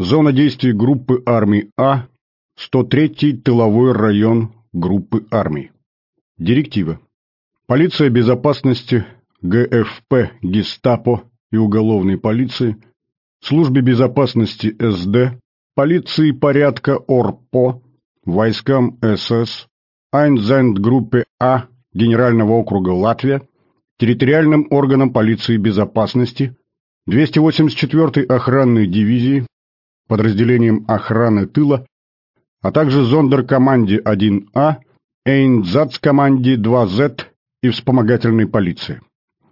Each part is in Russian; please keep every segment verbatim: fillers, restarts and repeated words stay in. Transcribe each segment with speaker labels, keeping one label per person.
Speaker 1: Зона действий группы армий А, сто третий тыловой район группы армий. Директива. Полиция безопасности, ГФП, Гестапо и уголовной полиции, службе безопасности СД, полиции порядка ОРПО, войскам СС, Айнзендгруппе А Генерального округа Латвия, территориальным органам полиции безопасности, двести восемьдесят четвёртой охранной дивизии, подразделением охраны тыла, а также зондеркоманде один А, Эйнзацкоманде два зет и вспомогательной полиции.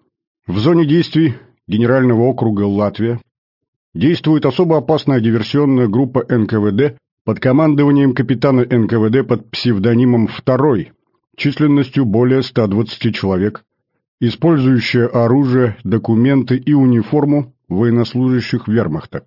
Speaker 1: В зоне действий Генерального округа Латвия действует особо опасная диверсионная группа эн ка вэ дэ под командованием капитана эн ка вэ дэ под псевдонимом «Второй», численностью более ста двадцати человек, использующая оружие, документы и униформу военнослужащих вермахта.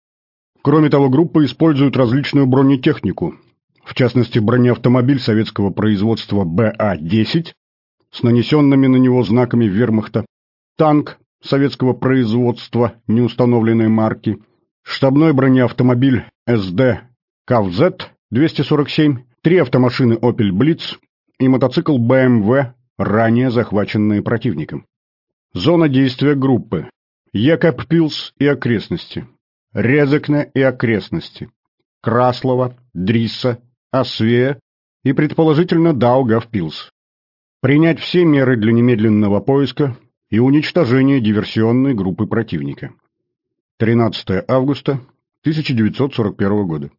Speaker 1: Кроме того, группа использует различную бронетехнику, в частности бронеавтомобиль советского производства бэ а десять с нанесенными на него знаками вермахта, танк советского производства неустановленной марки, штабной бронеавтомобиль эс дэ КАВЗ двести сорок семь, три автомашины Opel Blitz и мотоцикл бэ эм вэ, ранее захваченные противником. Зона действия группы: Екабпилс и окрестности, Резекне и окрестности, Краслова, Дрисса, Освея и, предположительно, Даугавпилс. Принять все меры для немедленного поиска и уничтожения диверсионной группы противника. тринадцатое августа тысяча девятьсот сорок первого года.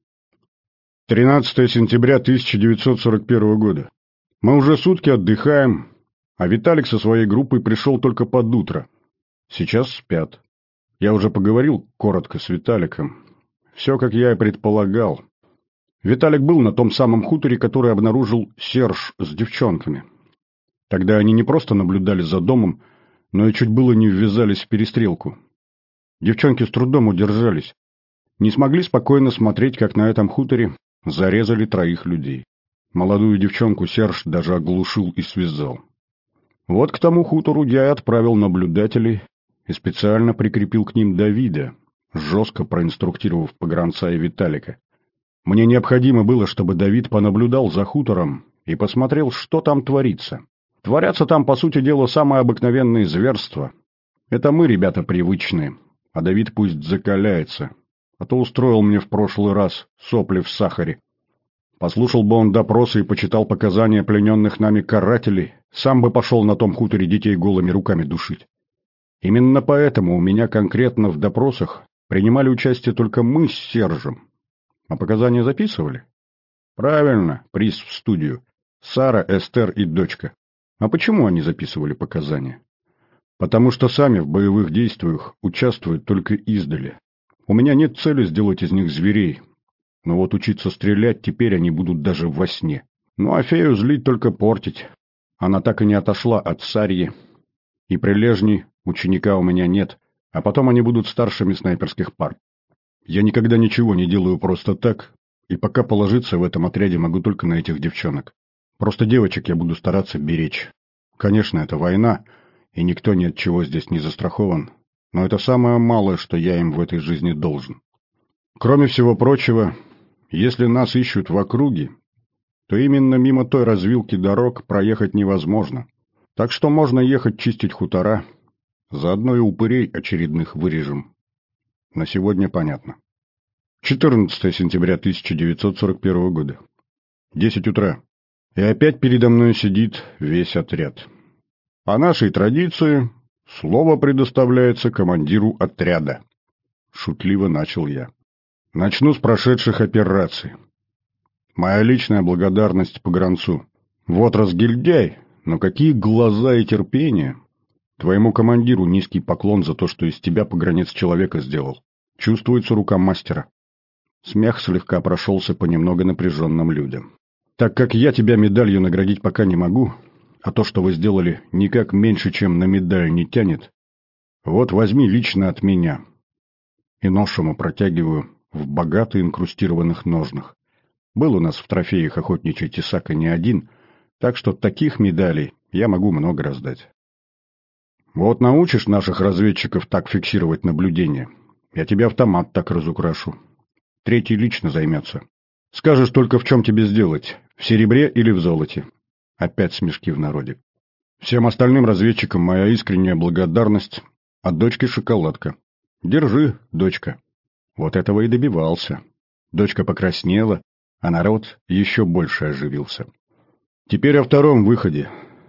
Speaker 1: тринадцатое сентября тысяча девятьсот сорок первого года. Мы уже сутки отдыхаем, а Виталик со своей группой пришел только под утро. Сейчас спят. Я уже поговорил коротко с Виталиком. Все, как я и предполагал. Виталик был на том самом хуторе, который обнаружил Серж с девчонками. Тогда они не просто наблюдали за домом, но и чуть было не ввязались в перестрелку. Девчонки с трудом удержались. Не смогли спокойно смотреть, как на этом хуторе зарезали троих людей. Молодую девчонку Серж даже оглушил и связал. Вот к тому хутору я и отправил наблюдателей и специально прикрепил к ним Давида, жестко проинструктировав погранца и Виталика. Мне необходимо было, чтобы Давид понаблюдал за хутором и посмотрел, что там творится. Творятся там, по сути дела, самые обыкновенные зверства. Это мы, ребята, привычные, а Давид пусть закаляется, а то устроил мне в прошлый раз сопли в сахаре. Послушал бы он допросы и почитал показания плененных нами карателей, сам бы пошел на том хуторе детей голыми руками душить. Именно поэтому у меня конкретно в допросах принимали участие только мы с Сержем. А показания записывали? Правильно, приз в студию. Сара, Эстер и дочка. А почему они записывали показания? Потому что сами в боевых действиях участвуют только издали. У меня нет цели сделать из них зверей. Но вот учиться стрелять теперь они будут даже во сне. Ну а фею злить только портить. Она так и не отошла от Сарьи. И прилежней ученика у меня нет. А потом они будут старшими снайперских пар. Я никогда ничего не делаю просто так. И пока положиться в этом отряде могу только на этих девчонок. Просто девочек я буду стараться беречь. Конечно, это война, и никто ни от чего здесь не застрахован. Но это самое малое, что я им в этой жизни должен. Кроме всего прочего, если нас ищут в округе, то именно мимо той развилки дорог проехать невозможно. Так что можно ехать чистить хутора, заодно и упырей очередных вырежем. На сегодня понятно. четырнадцатое сентября тысяча девятьсот сорок первого года. десять утра. И опять передо мной сидит весь отряд. По нашей традиции слово предоставляется командиру отряда. Шутливо начал я. Начну с прошедших операций. Моя личная благодарность погранцу. Вот разгильдяй, но какие глаза и терпение. Твоему командиру низкий поклон за то, что из тебя погранец человека сделал. Чувствуется рука мастера. Смех слегка прошелся по немного напряженным людям. Так как я тебя медалью наградить пока не могу, а то, что вы сделали, никак меньше, чем на медаль не тянет, вот возьми лично от меня. И нож ему протягиваю в богато инкрустированных ножнах. Был у нас в трофеях охотничий тесак и не один, так что таких медалей я могу много раздать. Вот научишь наших разведчиков так фиксировать наблюдения, я тебе автомат так разукрашу. Третий лично займется. Скажешь только, в чем тебе сделать, в серебре или в золоте. Опять смешки в народе. Всем остальным разведчикам моя искренняя благодарность, от дочки шоколадка. Держи, дочка. Вот этого и добивался. Дочка покраснела, а народ еще больше оживился. Теперь о втором выходе.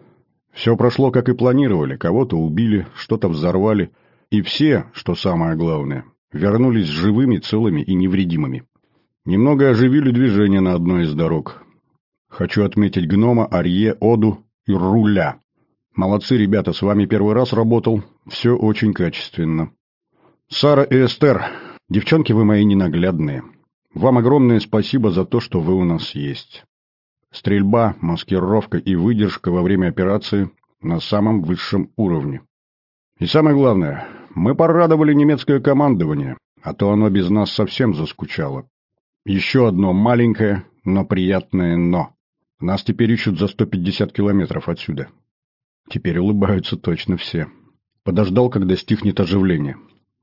Speaker 1: Все прошло, как и планировали. Кого-то убили, что-то взорвали. И все, что самое главное, вернулись живыми, целыми и невредимыми. Немного оживили движение на одной из дорог. Хочу отметить гнома, Арье, Оду и Руля. Молодцы, ребята, с вами первый раз работал. Все очень качественно. Сара и Эстер, девчонки вы мои ненаглядные. Вам огромное спасибо за то, что вы у нас есть. Стрельба, маскировка и выдержка во время операции на самом высшем уровне. И самое главное, мы порадовали немецкое командование, а то оно без нас совсем заскучало. Еще одно маленькое, но приятное «но». Нас теперь ищут за сто пятьдесят километров отсюда. Теперь улыбаются точно все. Подождал, когда стихнет оживление.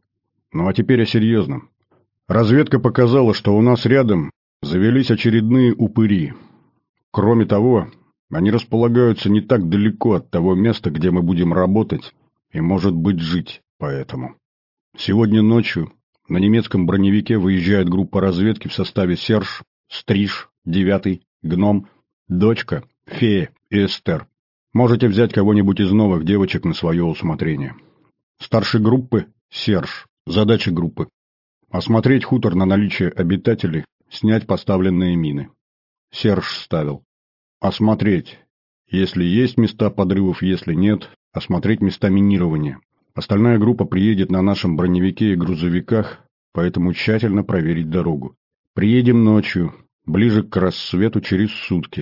Speaker 1: Ну а теперь о серьезном. Разведка показала, что у нас рядом завелись очередные упыри. Кроме того, они располагаются не так далеко от того места, где мы будем работать и, может быть, жить поэтому. Сегодня ночью на немецком броневике выезжает группа разведки в составе Серж, Стриж, Девятый, Гном, Дочка, Фея и Эстер. Можете взять кого-нибудь из новых девочек на свое усмотрение. Старший группы – Серж. Задача группы – осмотреть хутор на наличие обитателей, снять поставленные мины. Серж ставил. Осмотреть. Если есть места подрывов, если нет, осмотреть места минирования. Остальная группа приедет на нашем броневике и грузовиках, поэтому тщательно проверить дорогу. Приедем ночью, ближе к рассвету через сутки.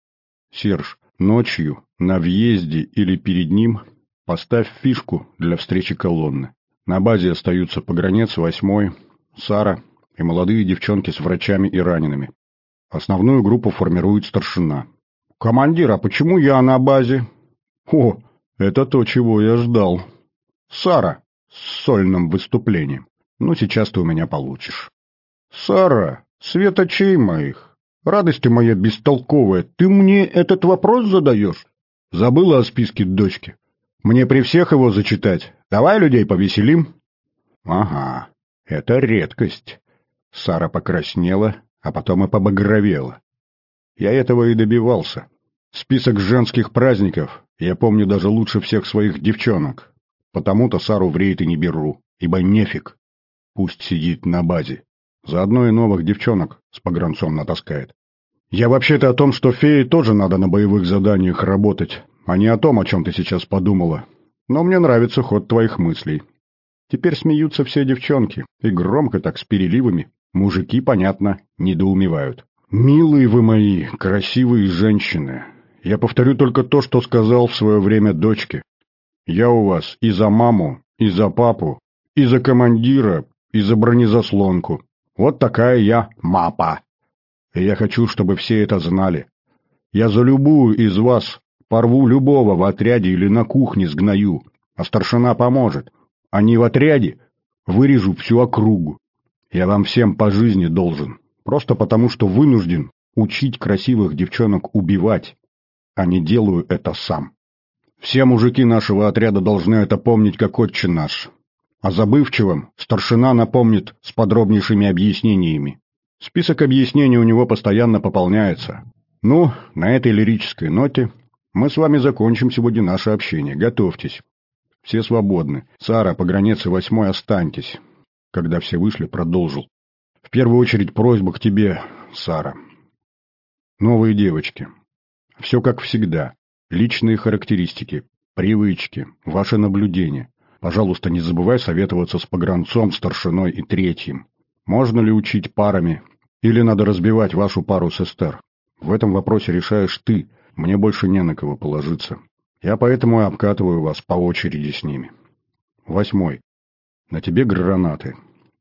Speaker 1: Серж, ночью на въезде или перед ним поставь фишку для встречи колонны. На базе остаются погранец, восьмой, Сара и молодые девчонки с врачами и ранеными. Основную группу формирует старшина. «Командир, а почему я на базе?» «О, это то, чего я ждал. Сара, с сольным выступлением. Ну, сейчас ты у меня получишь». «Сара, свет очей моих, радость ты моя бестолковая, ты мне этот вопрос задаешь?» «Забыла о списке дочки? Мне при всех его зачитать? Давай людей повеселим?» «Ага, это редкость». Сара покраснела, а потом и побагровела. Я этого и добивался. Список женских праздников я помню даже лучше всех своих девчонок. Потому-то Сару в рейд и не беру, ибо нефиг. Пусть сидит на базе. Заодно и новых девчонок с погранцом натаскает. Я вообще-то о том, что фее тоже надо на боевых заданиях работать, а не о том, о чем ты сейчас подумала. Но мне нравится ход твоих мыслей. Теперь смеются все девчонки, и громко так, с переливами. Мужики, понятно, недоумевают. «Милые вы мои, красивые женщины, я повторю только то, что сказал в свое время дочке. Я у вас и за маму, и за папу, и за командира, и за бронезаслонку. Вот такая я мапа. И я хочу, чтобы все это знали. Я за любую из вас порву любого в отряде или на кухне сгною, а старшина поможет. А не в отряде вырежу всю округу. Я вам всем по жизни должен, просто потому что вынужден учить красивых девчонок убивать, а не делаю это сам. Все мужики нашего отряда должны это помнить как отче наш. А забывчивым старшина напомнит с подробнейшими объяснениями. Список объяснений у него постоянно пополняется. Ну, на этой лирической ноте мы с вами закончим сегодня наше общение. Готовьтесь. Все свободны. Сара, погранец и восьмой останьтесь. Когда все вышли, продолжил. В первую очередь просьба к тебе, Сара. Новые девочки. Все как всегда. Личные характеристики, привычки, ваши наблюдения. Пожалуйста, не забывай советоваться с погранцом, старшиной и третьим. Можно ли учить парами? Или надо разбивать вашу пару с Эстер? В этом вопросе решаешь ты. Мне больше не на кого положиться. Я поэтому и обкатываю вас по очереди с ними. Восьмой. На тебе гранаты.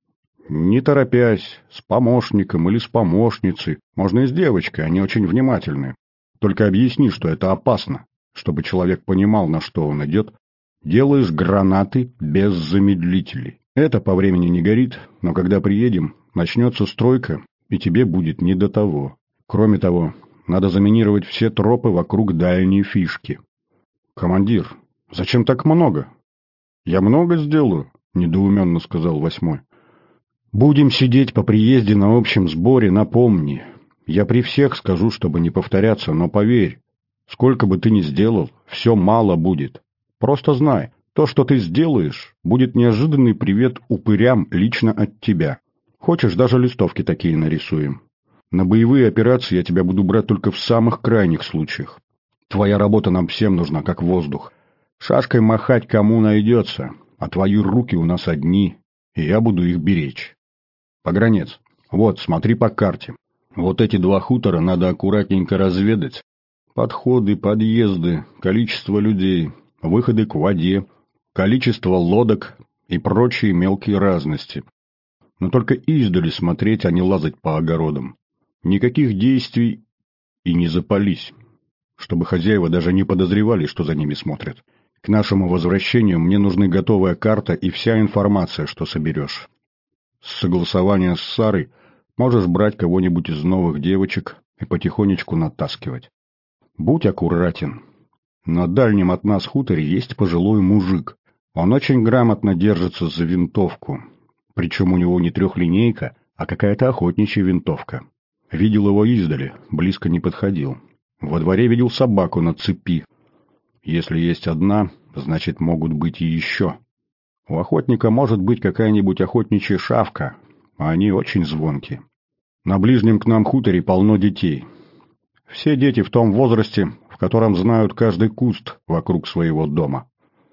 Speaker 1: Не торопясь, с помощником или с помощницей. Можно и с девочкой, они очень внимательны. Только объясни, что это опасно, чтобы человек понимал, на что он идет. Делаешь гранаты без замедлителей. Это по времени не горит, но когда приедем, Начнется стройка, и тебе будет не до того. Кроме того, надо заминировать все тропы вокруг дальней фишки. Командир, зачем так много? Я много сделаю, недоуменно сказал Восьмой. Будем сидеть по приезде на общем сборе, напомни. Я при всех скажу, чтобы не повторяться, но поверь, сколько бы ты ни сделал, все мало будет. Просто знай, то, что ты сделаешь, будет неожиданный привет упырям лично от тебя. Хочешь, даже листовки такие нарисуем. На боевые операции я тебя буду брать только в самых крайних случаях. Твоя работа нам всем нужна, как воздух. Шашкой махать кому найдется, а твои руки у нас одни, и я буду их беречь. Погранец, вот, смотри по карте. Вот эти два хутора надо аккуратненько разведать. Подходы, подъезды, количество людей, выходы к воде, количество лодок и прочие мелкие разности. Но только издали смотреть, а не лазать по огородам. Никаких действий и не запались, чтобы хозяева даже не подозревали, что за ними смотрят. К нашему возвращению мне нужны готовая карта и вся информация, что соберешь. С согласования с Сарой можешь брать кого-нибудь из новых девочек и потихонечку натаскивать. Будь аккуратен. На дальнем от нас хуторе есть пожилой мужик. Он очень грамотно держится за винтовку. Причем у него не трехлинейка, а какая-то охотничья винтовка. Видел его издали, близко не подходил. Во дворе видел собаку на цепи. Если есть одна, значит, могут быть и еще. У охотника может быть какая-нибудь охотничья шавка, а они очень звонкие. На ближнем к нам хуторе полно детей. Все дети в том возрасте, в котором знают каждый куст вокруг своего дома.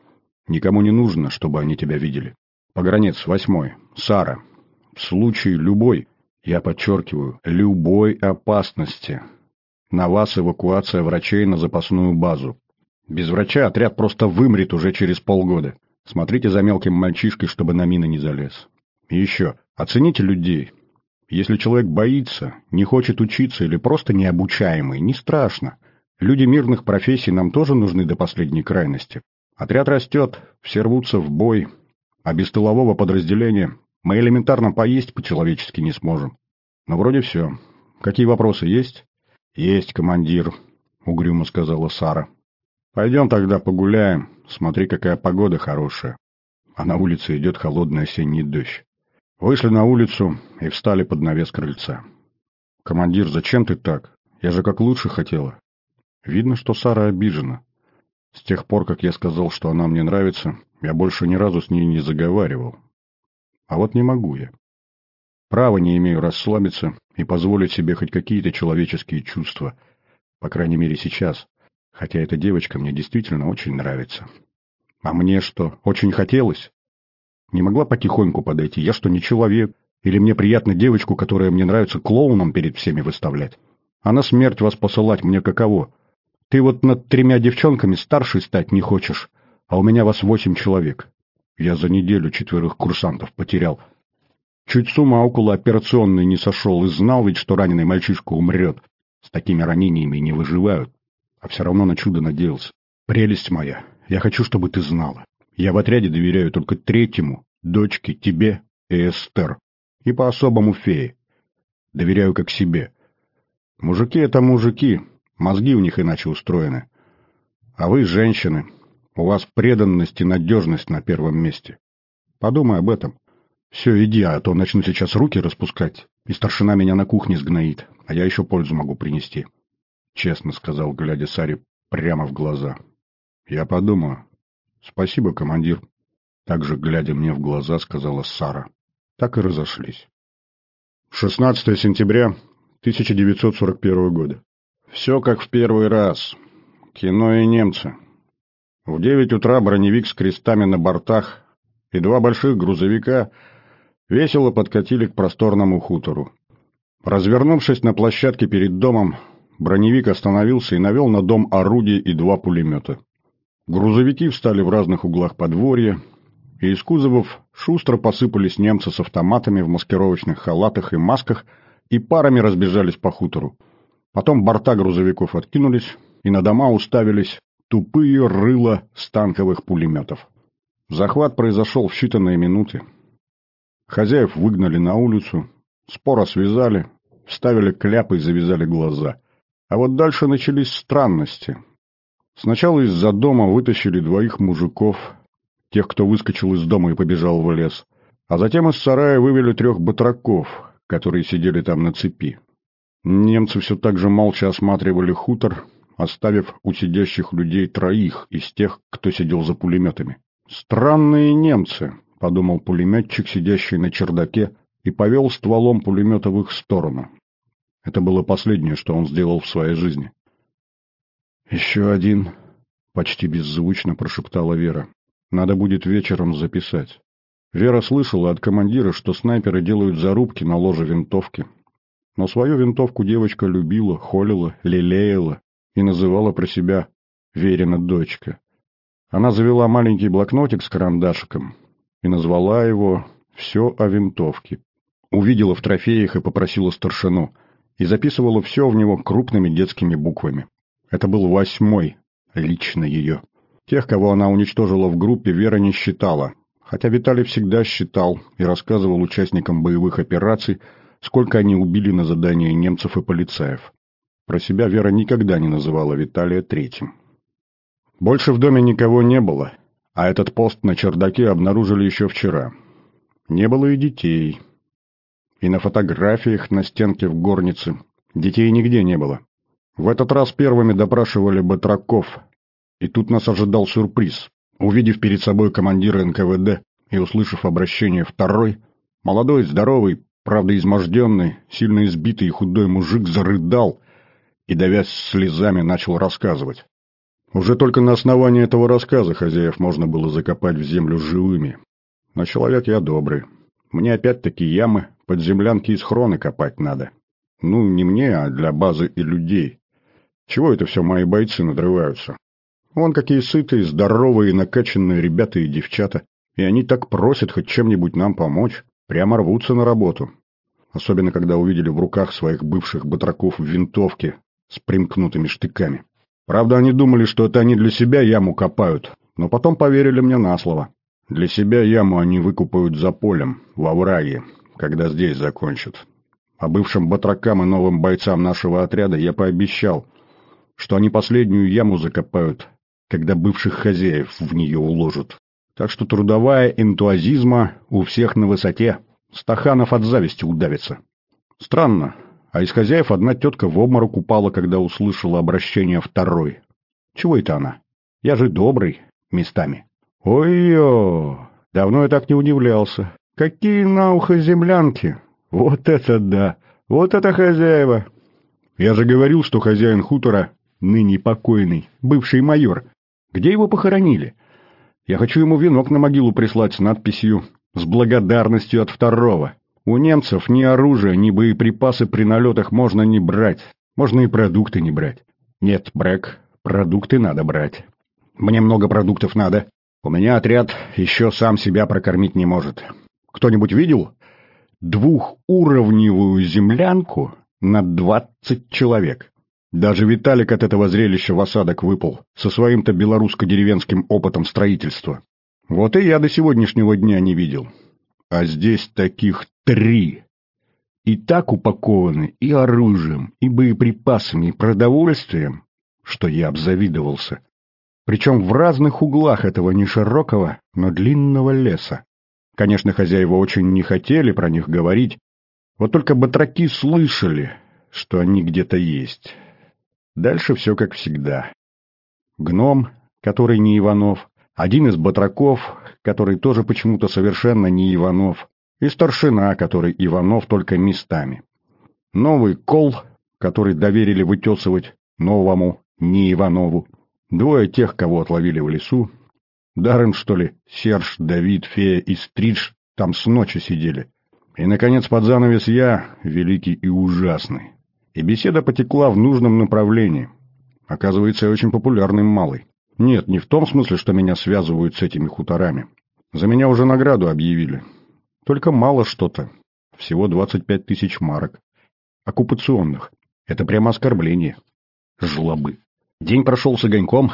Speaker 1: Никому не нужно, чтобы они тебя видели. Погранец Восьмой, Сара, в случае любой, я подчеркиваю, любой опасности, на вас эвакуация врачей на запасную базу. Без врача отряд просто вымрет уже через полгода. Смотрите за мелким мальчишкой, чтобы на мины не залез. И еще, оцените людей. Если человек боится, не хочет учиться или просто необучаемый, не страшно. Люди мирных профессий нам тоже нужны до последней крайности. Отряд растет, все рвутся в бой, а без тылового подразделения мы элементарно поесть по-человечески не сможем. Ну, вроде все. Какие вопросы есть? Есть, командир, угрюмо сказала Сара. Пойдем тогда погуляем, смотри, какая погода хорошая. А на улице идет холодный осенний дождь. Вышли на улицу и встали под навес крыльца. «Командир, зачем ты так? Я же как лучше хотела». Видно, что Сара обижена. С тех пор, как я сказал, что она мне нравится, я больше ни разу с ней не заговаривал. А вот не могу я. Права не имею расслабиться и позволить себе хоть какие-то человеческие чувства. По крайней мере, сейчас. Хотя эта девочка мне действительно очень нравится. А мне что, очень хотелось? Не могла потихоньку подойти? Я что, не человек? Или мне приятно девочку, которая мне нравится, клоуном перед всеми выставлять? А на смерть вас посылать мне каково? Ты вот над тремя девчонками старшей стать не хочешь, а у меня вас восемь человек. Я за неделю четверых курсантов потерял. Чуть с ума около операционной не сошел и знал ведь, что раненый мальчишка умрет. С такими ранениями не выживают. А все равно на чудо надеялся. Прелесть моя, я хочу, чтобы ты знала. Я в отряде доверяю только третьему, дочке, тебе и Эстер. И по-особому фее. Доверяю как себе. Мужики — это мужики, мозги у них иначе устроены. А вы, женщины, у вас преданность и надежность на первом месте. Подумай об этом. Все, иди, а то начну сейчас руки распускать, и старшина меня на кухне сгноит, а я еще пользу могу принести. Честно сказал, глядя Саре прямо в глаза. Я подумаю. Спасибо, командир. Также, глядя мне в глаза, сказала Сара. Так и разошлись. шестнадцатое сентября тысяча девятьсот сорок первого года. Все как в первый раз. Кино и немцы. В девять утра броневик с крестами на бортах и два больших грузовика весело подкатили к просторному хутору. Развернувшись на площадке перед домом, броневик остановился и навел на дом орудие и два пулемета. Грузовики встали в разных углах подворья, и из кузовов шустро посыпались немцы с автоматами в маскировочных халатах и масках и парами разбежались по хутору. Потом борта грузовиков откинулись, и на дома уставились тупые рыла станковых пулеметов. Захват произошел в считанные минуты. Хозяев выгнали на улицу, Споро связали, вставили кляпы и завязали глаза. А вот дальше начались странности. Сначала из-за дома вытащили двоих мужиков, тех, кто выскочил из дома и побежал в лес. А затем из сарая вывели трех батраков, которые сидели там на цепи. Немцы все так же молча осматривали хутор, оставив у сидящих людей троих из тех, кто сидел за пулеметами. «Странные немцы», — подумал пулеметчик, сидящий на чердаке, и повел стволом пулемета в их сторону. Это было последнее, что он сделал в своей жизни. «Еще один», — почти беззвучно прошептала Вера. «Надо будет вечером записать». Вера слышала от командира, что снайперы делают зарубки на ложе винтовки. Но свою винтовку девочка любила, холила, лелеяла и называла про себя «Верина дочка». Она завела маленький блокнотик с карандашиком и назвала его «Все о винтовке». Увидела в трофеях и попросила старшину, и записывала все в него крупными детскими буквами. Это был восьмой, лично ее. Тех, кого она уничтожила в группе, Вера не считала, хотя Виталий всегда считал и рассказывал участникам боевых операций, сколько они убили на задании немцев и полицаев. Про себя Вера никогда не называла Виталия третьим. Больше в доме никого не было, а этот пост на чердаке обнаружили еще вчера. Не было и детей. И на фотографиях на стенке в горнице детей нигде не было. В этот раз первыми допрашивали батраков, и тут нас ожидал сюрприз. Увидев перед собой командира эн ка вэ дэ и услышав обращение второй, молодой, здоровый, правда изможденный, сильно избитый и худой мужик зарыдал и, давясь слезами, начал рассказывать. Уже только на основании этого рассказа хозяев можно было закопать в землю живыми. Но человек я добрый. Мне опять-таки ямы под землянки и схроны копать надо. Ну, не мне, а для базы и людей. Чего это все мои бойцы надрываются? Вон какие сытые, здоровые, накачанные ребята и девчата. И они так просят хоть чем-нибудь нам помочь. Прямо рвутся на работу. Особенно, когда увидели в руках своих бывших батраков винтовки с примкнутыми штыками. Правда, они думали, что это они для себя яму копают, но потом поверили мне на слово. Для себя яму они выкупают за полем, во враге, когда здесь закончат. А бывшим батракам и новым бойцам нашего отряда я пообещал, что они последнюю яму закопают, когда бывших хозяев в нее уложат. Так что трудовая энтузиазма у всех на высоте. Стаханов от зависти удавится. Странно, а из хозяев одна тетка в обморок упала, когда услышала обращение второй. Чего это она? Я же добрый, местами. Ой-ё, давно я так не удивлялся. Какие на ухо землянки! Вот это да! Вот это хозяева! Я же говорил, что хозяин хутора, ныне покойный, бывший майор. Где его похоронили? Я хочу ему венок на могилу прислать с надписью «С благодарностью от второго». У немцев ни оружие, ни боеприпасы при налетах можно не брать. Можно и продукты не брать. Нет, Брэк, продукты надо брать. Мне много продуктов надо. У меня отряд еще сам себя прокормить не может. Кто-нибудь видел двухуровневую землянку на двадцать человек? Даже Виталик от этого зрелища в осадок выпал, со своим-то белорусско-деревенским опытом строительства. Вот и я до сегодняшнего дня не видел. А здесь таких три. И так упакованы и оружием, и боеприпасами, и продовольствием, что я обзавидовался. Причем в разных углах этого не широкого, но длинного леса. Конечно, хозяева очень не хотели про них говорить, вот только батраки слышали, что они где-то есть. Дальше все как всегда. Гном, который не Иванов, один из батраков, который тоже почему-то совершенно не Иванов, и старшина, который Иванов только местами. Новый кол, который доверили вытесывать новому не Иванову. Двое тех, кого отловили в лесу. Даром, что ли, Серж, Давид, Фея и Стридж там с ночи сидели. И, наконец, под занавес я, великий и ужасный. И беседа потекла в нужном направлении. Оказывается, я очень популярный малый. Нет, не в том смысле, что меня связывают с этими хуторами. За меня уже награду объявили. Только мало что-то. Всего двадцать пять тысяч марок. Оккупационных. Это прямо оскорбление. Жлобы. День прошел с огоньком.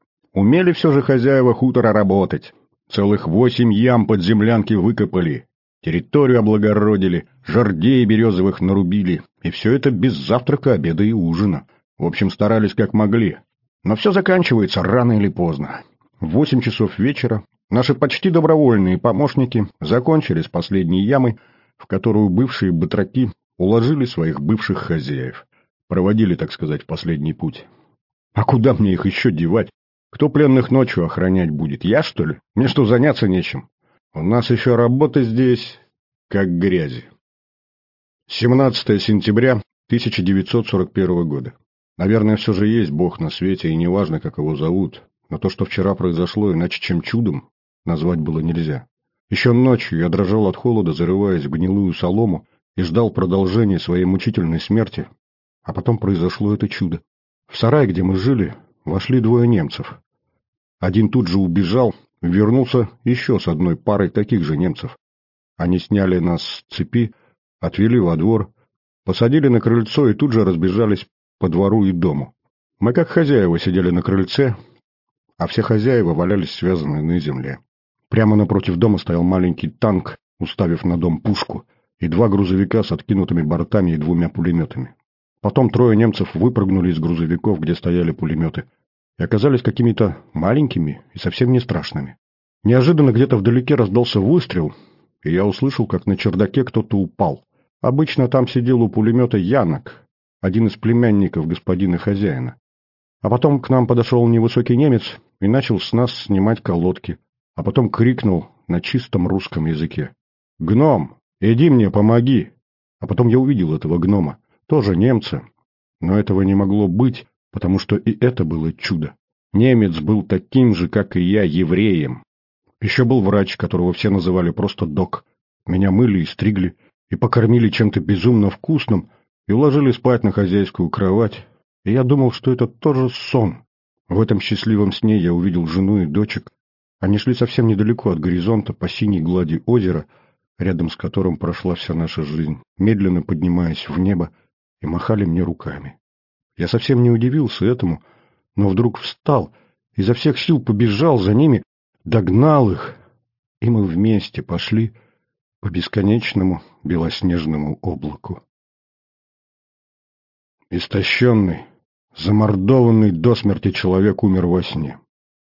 Speaker 1: Умели все же хозяева хутора работать. Целых восемь ям под землянки выкопали. Территорию облагородили, жердей березовых нарубили. И все это без завтрака, обеда и ужина. В общем, старались как могли. Но все заканчивается рано или поздно. В восемь часов вечера наши почти добровольные помощники закончили с последней ямой, в которую бывшие батраки уложили своих бывших хозяев. Проводили, так сказать, в последний путь. А куда мне их еще девать? Кто пленных ночью охранять будет? Я, что ли? Мне что, заняться нечем? У нас еще работа здесь, как грязи. семнадцатое сентября тысяча девятьсот сорок первого года. Наверное, все же есть Бог на свете, и неважно, как его зовут. Но то, что вчера произошло, иначе чем чудом, назвать было нельзя. Еще ночью я дрожал от холода, зарываясь в гнилую солому, и ждал продолжения своей мучительной смерти. А потом произошло это чудо. В сарай, где мы жили, вошли двое немцев. Один тут же убежал, вернулся еще с одной парой таких же немцев. Они сняли нас с цепи, отвели во двор, посадили на крыльцо и тут же разбежались по двору и дому. Мы как хозяева сидели на крыльце, а все хозяева валялись связанные на земле. Прямо напротив дома стоял маленький танк, уставив на дом пушку, и два грузовика с откинутыми бортами и двумя пулеметами. Потом трое немцев выпрыгнули из грузовиков, где стояли пулеметы, и оказались какими-то маленькими и совсем не страшными. Неожиданно где-то вдалеке раздался выстрел, и я услышал, как на чердаке кто-то упал. Обычно там сидел у пулемета Янок, один из племянников господина хозяина. А потом к нам подошел невысокий немец и начал с нас снимать колодки, а потом крикнул на чистом русском языке: «Гном, иди мне помоги!» А потом я увидел этого гнома, тоже немца, но этого не могло быть, потому что и это было чудо. Немец был таким же, как и я, евреем. Еще был врач, которого все называли просто док. Меня мыли и стригли, и покормили чем-то безумно вкусным, и уложили спать на хозяйскую кровать, и я думал, что это тоже сон. В этом счастливом сне я увидел жену и дочек. Они шли совсем недалеко от горизонта, по синей глади озера, рядом с которым прошла вся наша жизнь, медленно поднимаясь в небо, и махали мне руками. Я совсем не удивился этому, но вдруг встал, изо всех сил побежал за ними, догнал их, и мы вместе пошли по бесконечному белоснежному облаку. Истощенный, замордованный до смерти человек умер во сне.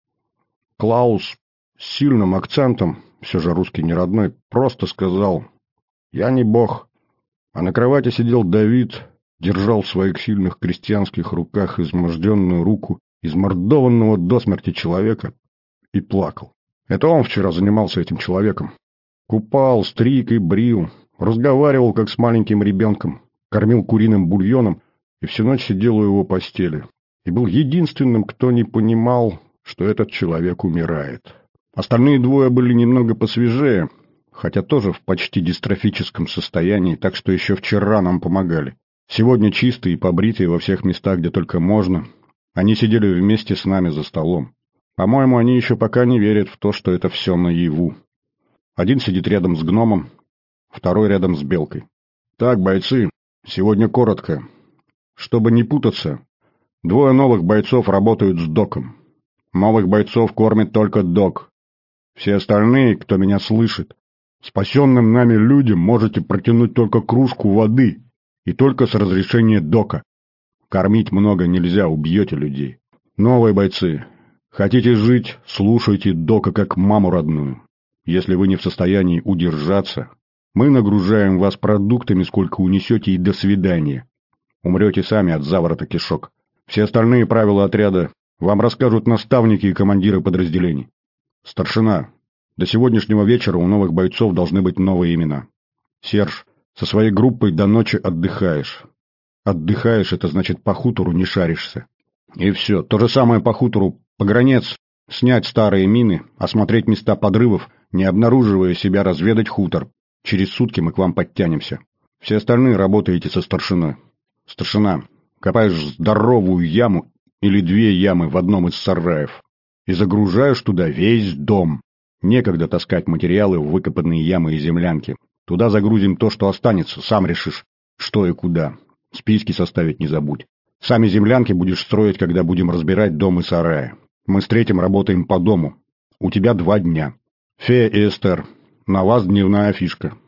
Speaker 1: Клаус с сильным акцентом, все же русский не родной, просто сказал: «Я не бог». А на кровати сидел Давид, держал в своих сильных крестьянских руках изможденную руку измордованного до смерти человека и плакал. Это он вчера занимался этим человеком. Купал, стриг и брил, разговаривал как с маленьким ребенком, кормил куриным бульоном и всю ночь сидел у его постели. И был единственным, кто не понимал, что этот человек умирает. Остальные двое были немного посвежее, хотя тоже в почти дистрофическом состоянии, так что еще вчера нам помогали. Сегодня чистые и побритые во всех местах, где только можно. Они сидели вместе с нами за столом. По-моему, они еще пока не верят в то, что это все наяву. Один сидит рядом с гномом, второй рядом с белкой. Так, бойцы, сегодня коротко. Чтобы не путаться, двое новых бойцов работают с доком. Новых бойцов кормит только док. Все остальные, кто меня слышит, спасенным нами людям можете протянуть только кружку воды, и только с разрешения дока. Кормить много нельзя, убьете людей. Новые бойцы, хотите жить, слушайте дока как маму родную. Если вы не в состоянии удержаться, мы нагружаем вас продуктами, сколько унесете, и до свидания. Умрете сами от заворота кишок. Все остальные правила отряда вам расскажут наставники и командиры подразделений. Старшина, до сегодняшнего вечера у новых бойцов должны быть новые имена. Серж, со своей группой до ночи отдыхаешь. Отдыхаешь — это значит по хутору не шаришься. И все. То же самое по хутору. Погранец. Снять старые мины, осмотреть места подрывов, не обнаруживая себя, разведать хутор. Через сутки мы к вам подтянемся. Все остальные работаете со старшиной. Старшина, копаешь здоровую яму или две ямы в одном из сараев и загружаешь туда весь дом. Некогда таскать материалы в выкопанные ямы и землянки. Туда загрузим то, что останется, сам решишь, что и куда. Списки составить не забудь. Сами землянки будешь строить, когда будем разбирать дом и сараи. Мы с третьим работаем по дому. У тебя два дня. Фея и Эстер, на вас дневная фишка.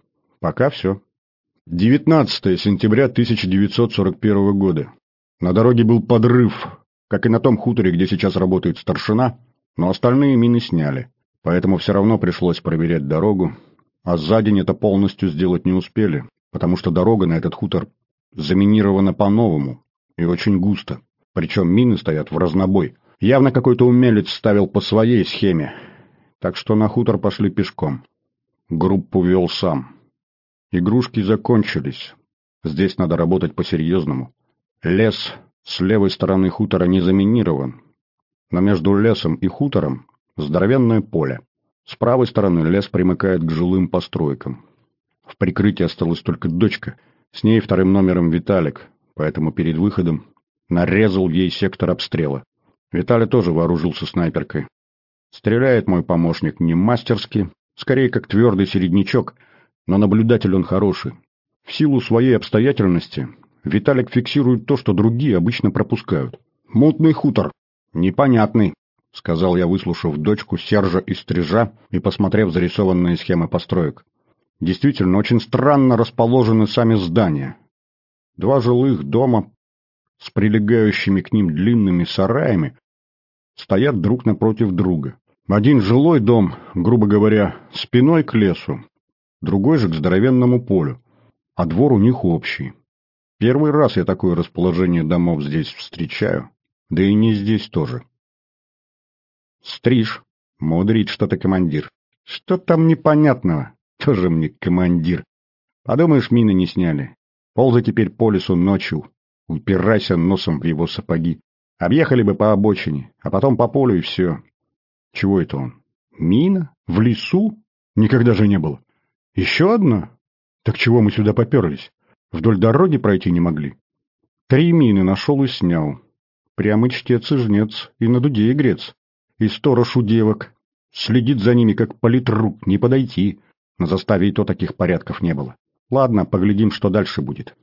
Speaker 1: Пока все. девятнадцатое сентября тысяча девятьсот сорок первого года. На дороге был подрыв, как и на том хуторе, где сейчас работает старшина, но остальные мины сняли. Поэтому все равно пришлось проверять дорогу, а за день это полностью сделать не успели, потому что дорога на этот хутор заминирована по-новому и очень густо. Причем мины стоят в разнобой. Явно какой-то умелец ставил по своей схеме, так что на хутор пошли пешком. Группу вел сам. Игрушки закончились. Здесь надо работать по-серьезному. Лес с левой стороны хутора не заминирован, но между лесом и хутором здоровенное поле. С правой стороны лес примыкает к жилым постройкам. В прикрытии осталась только дочка, с ней вторым номером Виталик, поэтому перед выходом нарезал ей сектор обстрела. Виталий тоже вооружился снайперкой. Стреляет мой помощник не мастерски, скорее как твердый середнячок, но наблюдатель он хороший. В силу своей обстоятельности Виталик фиксирует то, что другие обычно пропускают. «Мутный хутор. Непонятный», — сказал я, выслушав дочку, Сержа и Стрижа и посмотрев зарисованные схемы построек. Действительно, очень странно расположены сами здания. Два жилых дома с прилегающими к ним длинными сараями стоят друг напротив друга. Один жилой дом, грубо говоря, спиной к лесу, другой же к здоровенному полю, а двор у них общий. Первый раз я такое расположение домов здесь встречаю, да и не здесь тоже. Стриж, мудрит что-то командир. Что там непонятного? Тоже мне командир. Подумаешь, мины не сняли. Ползай теперь по лесу ночью, упирайся носом в его сапоги. Объехали бы по обочине, а потом по полю и все. Чего это он? Мина? В лесу? Никогда же не было. Еще одна? Так чего мы сюда поперлись? Вдоль дороги пройти не могли. Три мины нашел и снял. Прямо чтец и жнец, и на дуде игрец. И сторож у девок. Следит за ними, как политрук, не подойти. На заставе и то таких порядков не было. Ладно, поглядим, что дальше будет.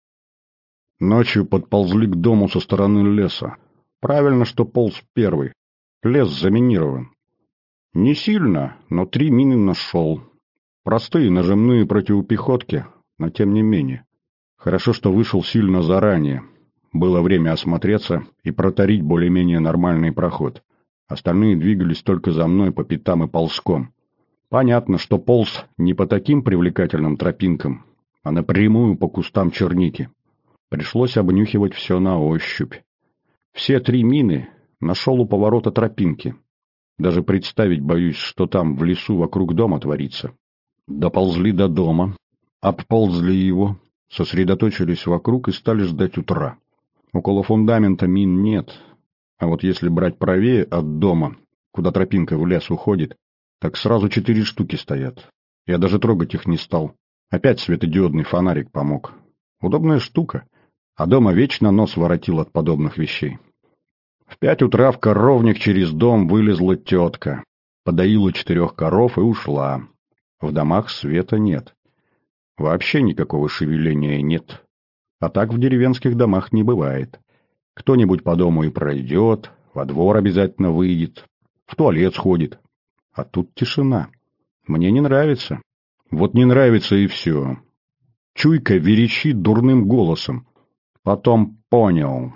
Speaker 1: Ночью подползли к дому со стороны леса. Правильно, что полз первый. Лес заминирован. Не сильно, но три мины нашел. Простые нажимные противопехотки, но тем не менее. Хорошо, что вышел сильно заранее. Было время осмотреться и протарить более-менее нормальный проход. Остальные двигались только за мной по пятам и ползком. Понятно, что полз не по таким привлекательным тропинкам, а напрямую по кустам черники. Пришлось обнюхивать все на ощупь. Все три мины нашел у поворота тропинки. Даже представить боюсь, что там в лесу вокруг дома творится. Доползли до дома, обползли его, сосредоточились вокруг и стали ждать утра. Около фундамента мин нет, а вот если брать правее от дома, куда тропинка в лес уходит, так сразу четыре штуки стоят. Я даже трогать их не стал. Опять светодиодный фонарик помог. Удобная штука, а дома вечно нос воротил от подобных вещей. В пять утра в коровник через дом вылезла тетка, подоила четырех коров и ушла. В домах света нет. Вообще никакого шевеления нет. А так в деревенских домах не бывает. Кто-нибудь по дому и пройдет, во двор обязательно выйдет, в туалет сходит. А тут тишина. Мне не нравится. Вот не нравится и все. Чуйка верещит дурным голосом. Потом понял.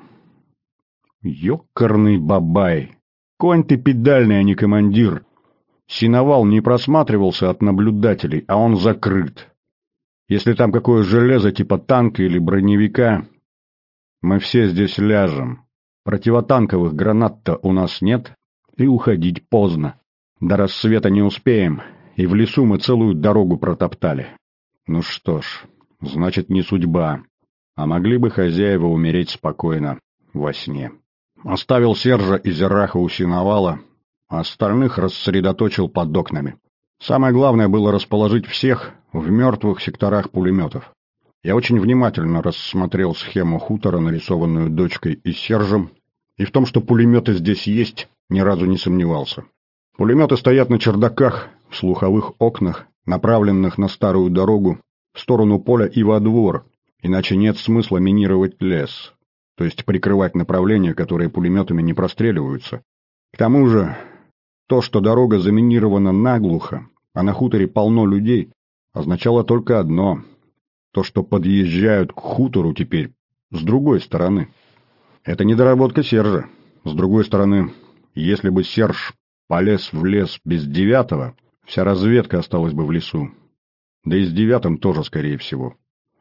Speaker 1: Ёкарный бабай. Конь ты педальный, а не командир. Сеновал не просматривался от наблюдателей, а он закрыт. Если там какое железо типа танка или броневика, мы все здесь ляжем. Противотанковых гранат-то у нас нет, и уходить поздно. До рассвета не успеем, и в лесу мы целую дорогу протоптали. Ну что ж, значит, не судьба. А могли бы хозяева умереть спокойно во сне. Оставил Сержа и Зераха у сеновала, а остальных рассредоточил под окнами. Самое главное было расположить всех в мертвых секторах пулеметов. Я очень внимательно рассмотрел схему хутора, нарисованную дочкой и Сержем, и в том, что пулеметы здесь есть, ни разу не сомневался. Пулеметы стоят на чердаках, в слуховых окнах, направленных на старую дорогу, в сторону поля и во двор, иначе нет смысла минировать лес, то есть прикрывать направления, которые пулеметами не простреливаются. К тому же, то, что дорога заминирована наглухо, а на хуторе полно людей, означало только одно — то, что подъезжают к хутору теперь с другой стороны. Это недоработка Сержа. С другой стороны, если бы Серж полез в лес без девятого, вся разведка осталась бы в лесу. Да и с девятым тоже, скорее всего.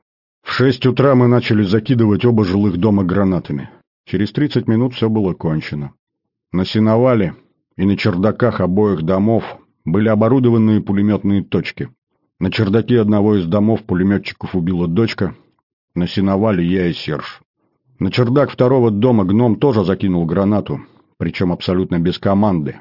Speaker 1: В шесть утра мы начали закидывать оба жилых дома гранатами. Через тридцать минут все было кончено. На сеновале и на чердаках обоих домов были оборудованные пулеметные точки. На чердаке одного из домов пулеметчиков убила дочка, на сеновале я и Серж. На чердак второго дома гном тоже закинул гранату, причем абсолютно без команды.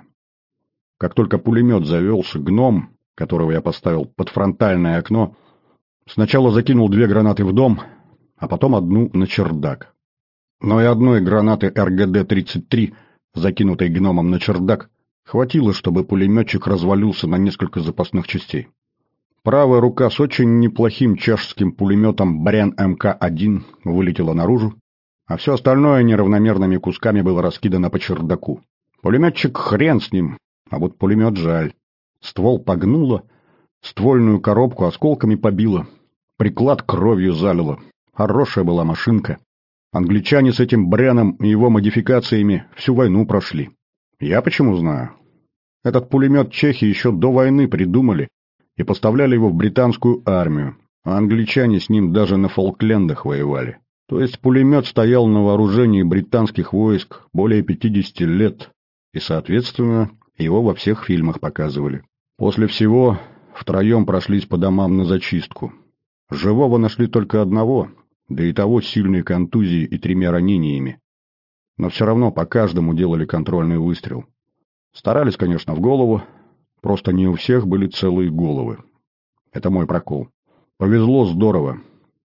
Speaker 1: Как только пулемет завелся, гном, которого я поставил под фронтальное окно, сначала закинул две гранаты в дом, а потом одну на чердак. Но и одной гранаты эр гэ дэ тридцать три, закинутой гномом на чердак, хватило, чтобы пулеметчик развалился на несколько запасных частей. Правая рука с очень неплохим чешским пулеметом Брен эм ка один вылетела наружу, а все остальное неравномерными кусками было раскидано по чердаку. Пулеметчик хрен с ним, а вот пулемет жаль. Ствол погнуло, ствольную коробку осколками побило, приклад кровью залило. Хорошая была машинка. Англичане с этим Бреном и его модификациями всю войну прошли. Я почему знаю? Этот пулемет чехи еще до войны придумали и поставляли его в британскую армию, а англичане с ним даже на Фолклендах воевали. То есть пулемет стоял на вооружении британских войск более пятидесяти лет, и, соответственно, его во всех фильмах показывали. После всего втроем прошлись по домам на зачистку. Живого нашли только одного, да и того с сильной контузией и тремя ранениями. Но все равно по каждому делали контрольный выстрел. Старались, конечно, в голову, просто не у всех были целые головы. Это мой прокол. Повезло здорово.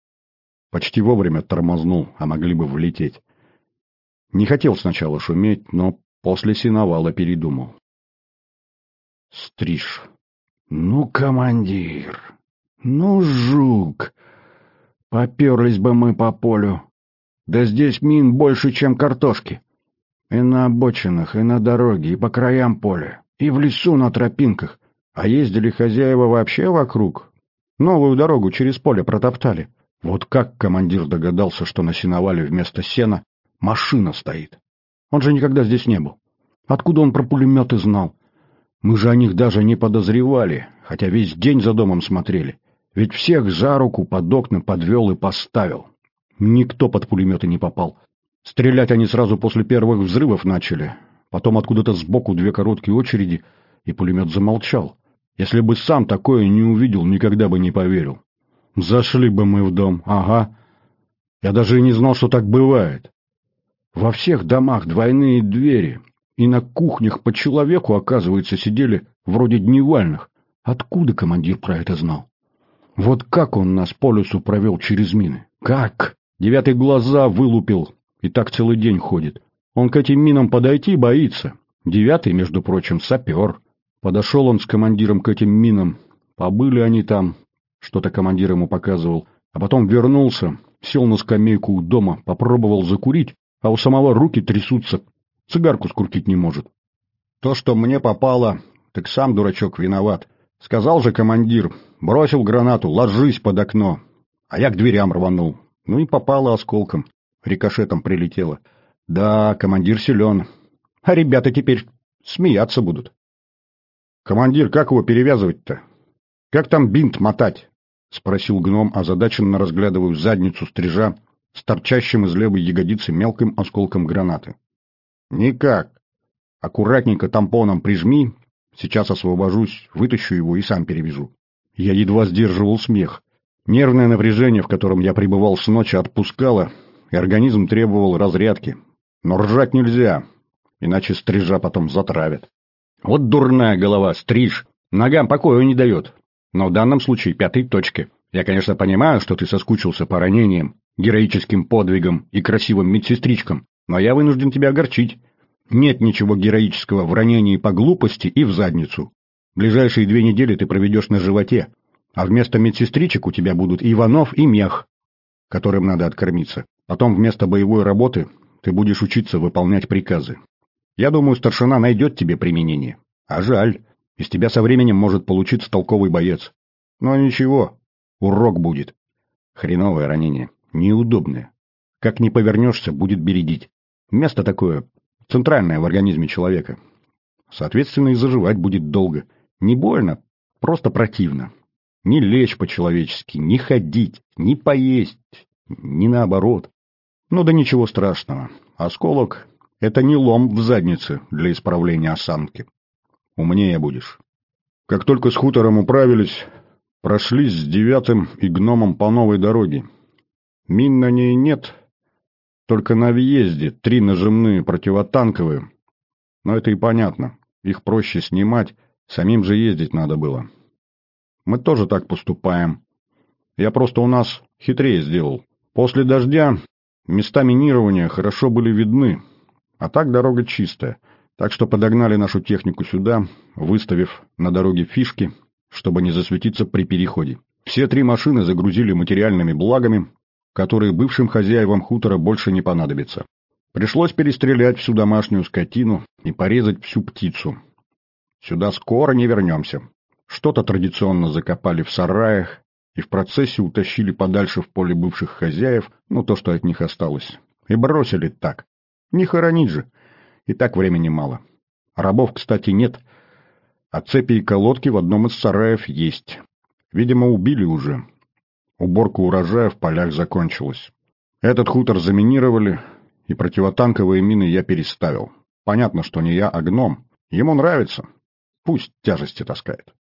Speaker 1: Почти вовремя тормознул, а могли бы влететь. Не хотел сначала шуметь, но после сеновала передумал. Стриж. Ну, командир, ну, жук. Поперлись бы мы по полю. Да здесь мин больше, чем картошки. И на обочинах, и на дороге, и по краям поля, и в лесу на тропинках. А ездили хозяева вообще вокруг. Новую дорогу через поле протоптали. Вот как командир догадался, что на сеновале вместо сена машина стоит? Он же никогда здесь не был. Откуда он про пулеметы знал? Мы же о них даже не подозревали, хотя весь день за домом смотрели. Ведь всех за руку под окна подвел и поставил. Никто под пулеметы не попал. Стрелять они сразу после первых взрывов начали. Потом откуда-то сбоку две короткие очереди, и пулемет замолчал. Если бы сам такое не увидел, никогда бы не поверил. Зашли бы мы в дом, ага. Я даже и не знал, что так бывает. Во всех домах двойные двери, и на кухнях по человеку, оказывается, сидели вроде дневальных. Откуда командир про это знал? Вот как он нас по лесу провел через мины? Как? Девятый глаза вылупил, и так целый день ходит. Он к этим минам подойти боится. Девятый, между прочим, сапер. Подошел он с командиром к этим минам. Побыли они там, что-то командир ему показывал. А потом вернулся, сел на скамейку у дома, попробовал закурить, а у самого руки трясутся, цигарку скрутить не может. То, что мне попало, так сам дурачок виноват. Сказал же командир, бросил гранату, ложись под окно. А я к дверям рванул. Ну и попало осколком. Рикошетом прилетело. Да, командир силен. А ребята теперь смеяться будут. Командир, как его перевязывать-то? Как там бинт мотать? Спросил гном, озадаченно разглядывая задницу стрижа с торчащим из левой ягодицы мелким осколком гранаты. Никак. Аккуратненько тампоном прижми. Сейчас освобожусь, вытащу его и сам перевяжу. Я едва сдерживал смех. Нервное напряжение, в котором я пребывал с ночи, отпускало, и организм требовал разрядки. Но ржать нельзя, иначе стрижа потом затравят. Вот дурная голова, стриж, ногам покоя не дает. Но в данном случае пятой точки. Я, конечно, понимаю, что ты соскучился по ранениям, героическим подвигам и красивым медсестричкам, но я вынужден тебя огорчить. Нет ничего героического в ранении по глупости и в задницу. Ближайшие две недели ты проведешь на животе, а вместо медсестричек у тебя будут Иванов и Мех, которым надо откормиться. Потом вместо боевой работы ты будешь учиться выполнять приказы. Я думаю, старшина найдет тебе применение. А жаль, из тебя со временем может получиться толковый боец. Но ничего, урок будет. Хреновое ранение, неудобное. Как ни повернешься, будет бередить. Место такое центральное в организме человека. Соответственно, и заживать будет долго. Не больно, просто противно. Не лечь по-человечески, не ходить, не поесть, не наоборот. Ну да ничего страшного. Осколок — это не лом в заднице для исправления осанки. Умнее будешь. Как только с хутором управились, прошлись с девятым и гномом по новой дороге. Мин на ней нет, только на въезде три нажимные противотанковые. Но это и понятно. Их проще снимать, самим же ездить надо было. Мы тоже так поступаем. Я просто у нас хитрее сделал. После дождя места минирования хорошо были видны, а так дорога чистая. Так что подогнали нашу технику сюда, выставив на дороге фишки, чтобы не засветиться при переходе. Все три машины загрузили материальными благами, которые бывшим хозяевам хутора больше не понадобятся. Пришлось перестрелять всю домашнюю скотину и порезать всю птицу. Сюда скоро не вернемся. Что-то традиционно закопали в сараях и в процессе утащили подальше в поле бывших хозяев, ну то, что от них осталось, и бросили так. Не хоронить же, и так времени мало. Рабов, кстати, нет, а цепи и колодки в одном из сараев есть. Видимо, убили уже. Уборка урожая в полях закончилась. Этот хутор заминировали, и противотанковые мины я переставил. Понятно, что не я, а гном. Ему нравится. Пусть тяжести таскает.